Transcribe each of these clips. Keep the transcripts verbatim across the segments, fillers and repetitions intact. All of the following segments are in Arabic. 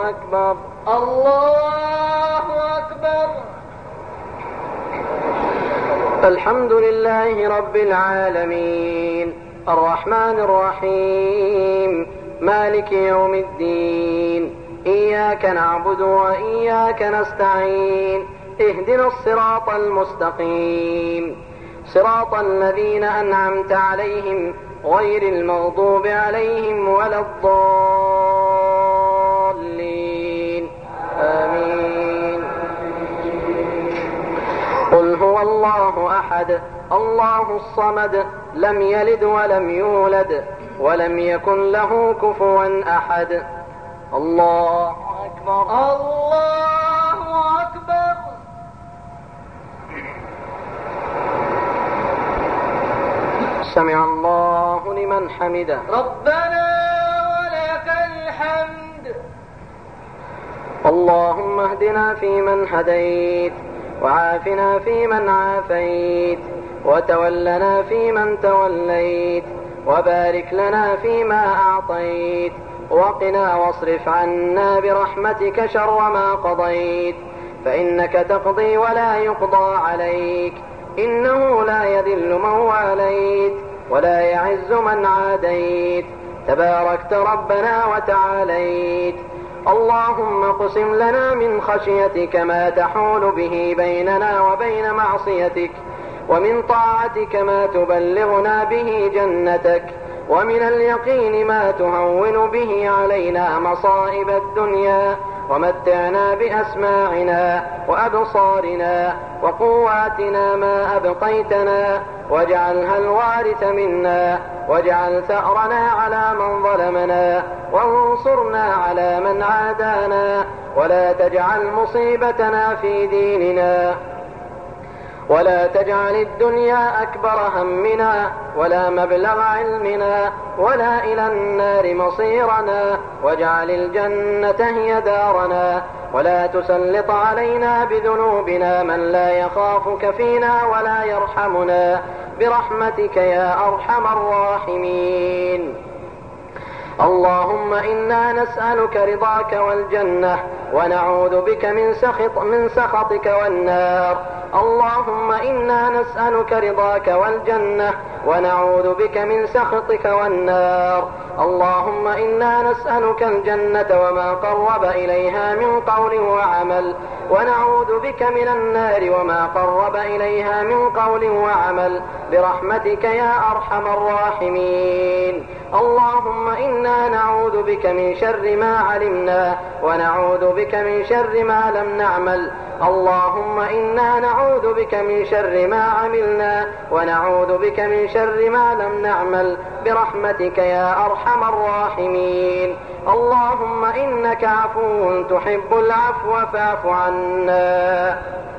أكبر الله أكبر. الحمد لله رب العالمين الرحمن الرحيم مالك يوم الدين إياك نعبد وإياك نستعين اهدنا الصراط المستقيم صراط الذين أنعمت عليهم غير المغضوب عليهم ولا الضالين آمين. قل هو الله أحد الله الصمد لم يلد ولم يولد ولم يكن له كفوا أحد. الله أكبر الله أكبر. سمع الله لمن حمده ربنا ولك الحمد. اللهم اهدنا فيمن هديت وعافنا فيمن عافيت وتولنا فيمن توليت وبارك لنا فيما أعطيت وقنا واصرف عنا برحمتك شر ما قضيت فإنك تقضي ولا يقضى عليك إنه لا يذل من واليت ولا يعز من عاديت تباركت ربنا وتعاليت. اللهم اقسم لنا من خشيتك ما تحول به بيننا وبين معصيتك ومن طاعتك ما تبلغنا به جنتك ومن اليقين ما تهون به علينا مصائب الدنيا ومتعنا بأسماعنا وأبصارنا وقواتنا ما أبقيتنا واجعلها الوارث منا واجعل ثأرنا على من ظلمنا وانصرنا على من عادانا ولا تجعل مصيبتنا في ديننا ولا تجعل الدنيا أكبر همنا ولا مبلغ علمنا ولا إلى النار مصيرنا واجعل الجنة هي دارنا ولا تسلط علينا بذنوبنا من لا يخافك فينا ولا يرحمنا برحمتك يا أرحم الراحمين. اللهم إنا نسألك رضاك والجنة ونعوذ بك من سخط من سخطك والنار. اللهم إنا نسألك رضاك والجنة ونعوذ بك من سخطك والنار. اللهم إنا نسألك الجنة وما قرب إليها من قول وعمل ونعوذ بك من النار وما قرب إليها من قول وعمل برحمتك يا أرحم الراحمين. اللهم إنا نعوذ بك من شر ما علمنا ونعوذ بك من شر ما لم نعمل. اللهم إنا نعوذ بك من شر ما عملنا ونعوذ بك من شر ما لم نعمل برحمتك يا أرحم الراحمين. اللهم إنك عفو تحب العفو فاعف عنا.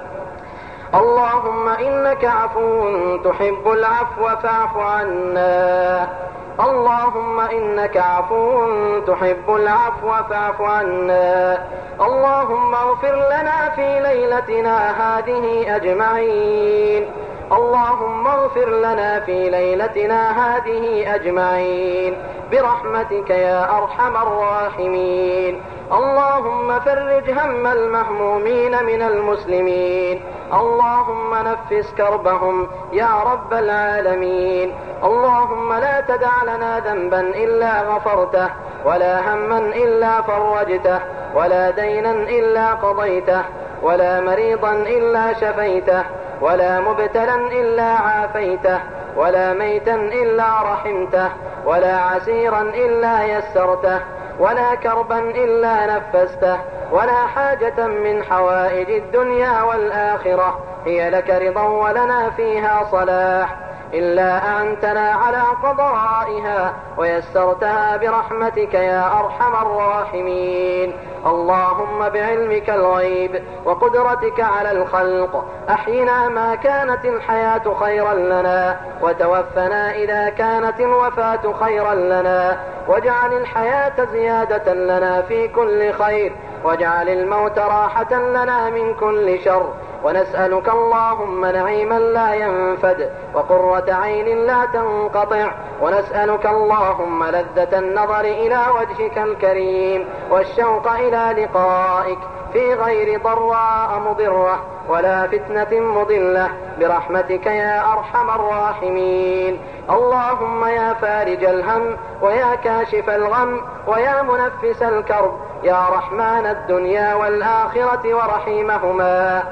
اللهم إنك عفو تحب العفو فاعف عنا. اللهم إنك عفو تحب العفو فاعف عنا. اللهم اغفر لنا في ليلتنا هذه أجمعين. اللهم اغفر لنا في ليلتنا هذه أجمعين برحمتك يا أرحم الراحمين. اللهم فرج هم المهمومين من المسلمين. اللهم نفس كربهم يا رب العالمين. اللهم لا تدع لنا ذنبا إلا غفرته ولا هما إلا فرجته ولا دينا إلا قضيته ولا مريضا إلا شفيته ولا مبتلا إلا عافيته ولا ميتا إلا رحمته ولا عسيرا إلا يسرته ولا كربا إلا نفسته ولا حاجة من حوائج الدنيا والآخرة هي لك رضا ولنا فيها صلاح إلا أعنتنا على قضائها ويسرتها برحمتك يا أرحم الراحمين. اللهم بعلمك الغيب وقدرتك على الخلق أحينا ما كانت الحياة خيرا لنا وتوفنا إذا كانت الوفاة خيرا لنا واجعل الحياة زيادة لنا في كل خير واجعل الموت راحة لنا من كل شر ونسألك اللهم نعيما لا ينفد وقرة عين لا تنقطع، ونسألك اللهم لذة النظر إلى وجهك الكريم والشوق إلى لقائك في غير ضراء مضرة ولا فتنة مضلة برحمتك يا أرحم الراحمين. اللهم يا فارج الهم ويا كاشف الغم ويا منفس الكرب يا رحمن الدنيا والآخرة ورحيمهما،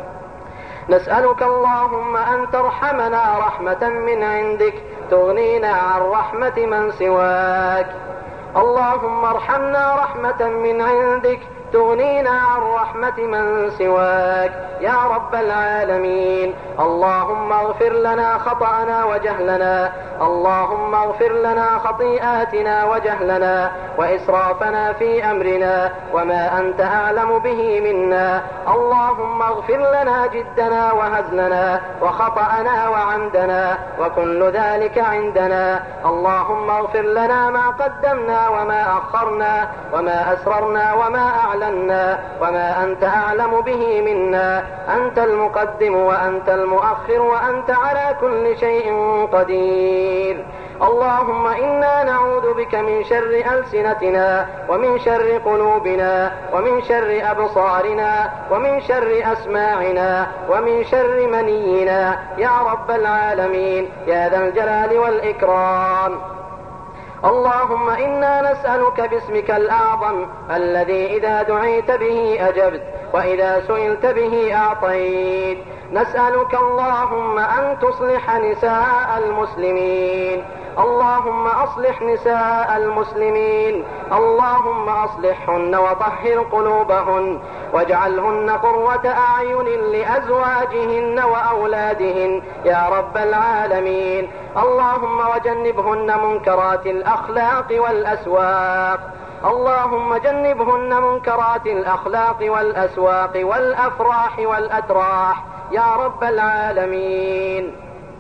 نسألك اللهم أن ترحمنا رحمة من عندك تغنينا عن رحمة من سواك. اللهم ارحمنا رحمة من عندك تغنينا عن رحمة من سواك يا رب العالمين. اللهم اغفر لنا خطأنا وجهلنا، اللهم اغفر لنا خطيئاتنا وجهلنا وإسرافنا في أمرنا وما أنت أعلم به منا. اللهم اغفر لنا جدنا وهزلنا وخطأنا وعمدنا وكل ذلك عندنا. اللهم اغفر لنا ما قدمنا وما أخرنا وما أسررنا وما أعلنا وما أنت أعلم به منا. أنت المقدم وأنت المؤخر وأنت على كل شيء قدير. اللهم إنا نعوذ بك من شر ألسنتنا ومن شر قلوبنا ومن شر أبصارنا ومن شر أسماعنا ومن شر منينا يا رب العالمين يا ذا الجلال والإكرام. اللهم إنا نسألك باسمك الأعظم الذي إذا دعيت به أجبت وإذا سئلت به أعطيت. نسألك اللهم أن تصلح نساء المسلمين، اللهم أصلح نساء المسلمين، اللهم أصلحهن وطهر قلوبهن واجعلهن قرة أعين لأزواجهن وأولادهن يا رب العالمين. اللهم وجنبهن منكرات الأخلاق والأسواق، اللهم جنبهن منكرات الأخلاق والأسواق والأفراح والأتراح يا رب العالمين.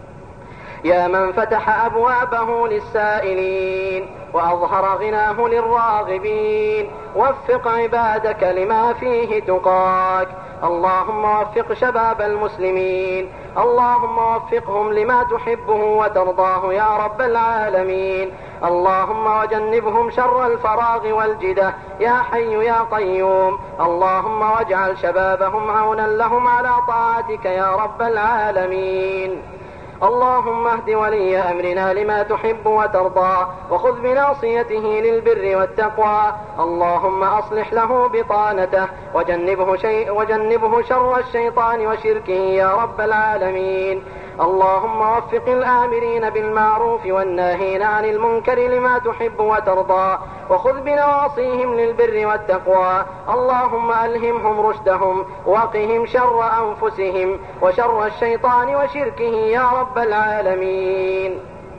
يا من فتح أبوابه للسائلين وأظهر غناه للراغبين، وفق عبادك لما فيه تقاك. اللهم وفق شباب المسلمين، اللهم وفقهم لما تحبه وترضاه يا رب العالمين. اللهم وجنبهم شر الفراغ والجدة يا حي يا قيوم. اللهم واجعل شبابهم عونا لهم على طاعتك يا رب العالمين. اللهم اهد ولي أمرنا لما تحب وترضى وخذ بناصيته للبر والتقوى. اللهم أصلح له بطانته وجنبه, شيء وجنبه شر الشيطان وشركه يا رب العالمين. اللهم وفق الآمرين بالمعروف والناهين عن المنكر لما تحب وترضى وخذ بنواصيهم للبر والتقوى. اللهم ألهمهم رشدهم وقهم شر أنفسهم وشر الشيطان وشركه يا رب العالمين.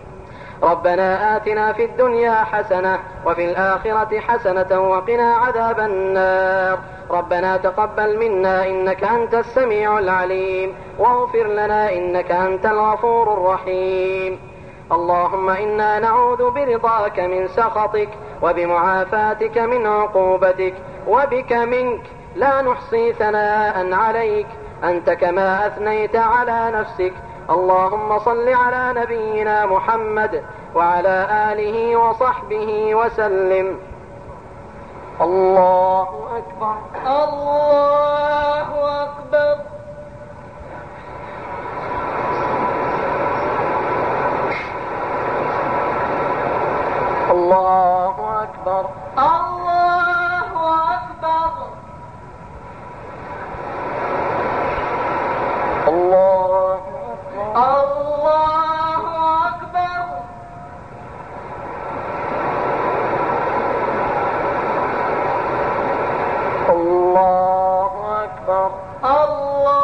ربنا آتنا في الدنيا حسنة وفي الآخرة حسنة وقنا عذاب النار. ربنا تقبل منا إنك أنت السميع العليم واغفر لنا إنك أنت الغفور الرحيم. اللهم إنا نعوذ برضاك من سخطك وبمعافاتك من عقوبتك وبك منك لا نحصي ثناء عليك أنت كما أثنيت على نفسك. اللهم صل على نبينا محمد وعلى آله وصحبه وسلم. الله أكبر الله أكبر. الله أكبر الله أكبر. الله الله أكبر. الله أكبر الله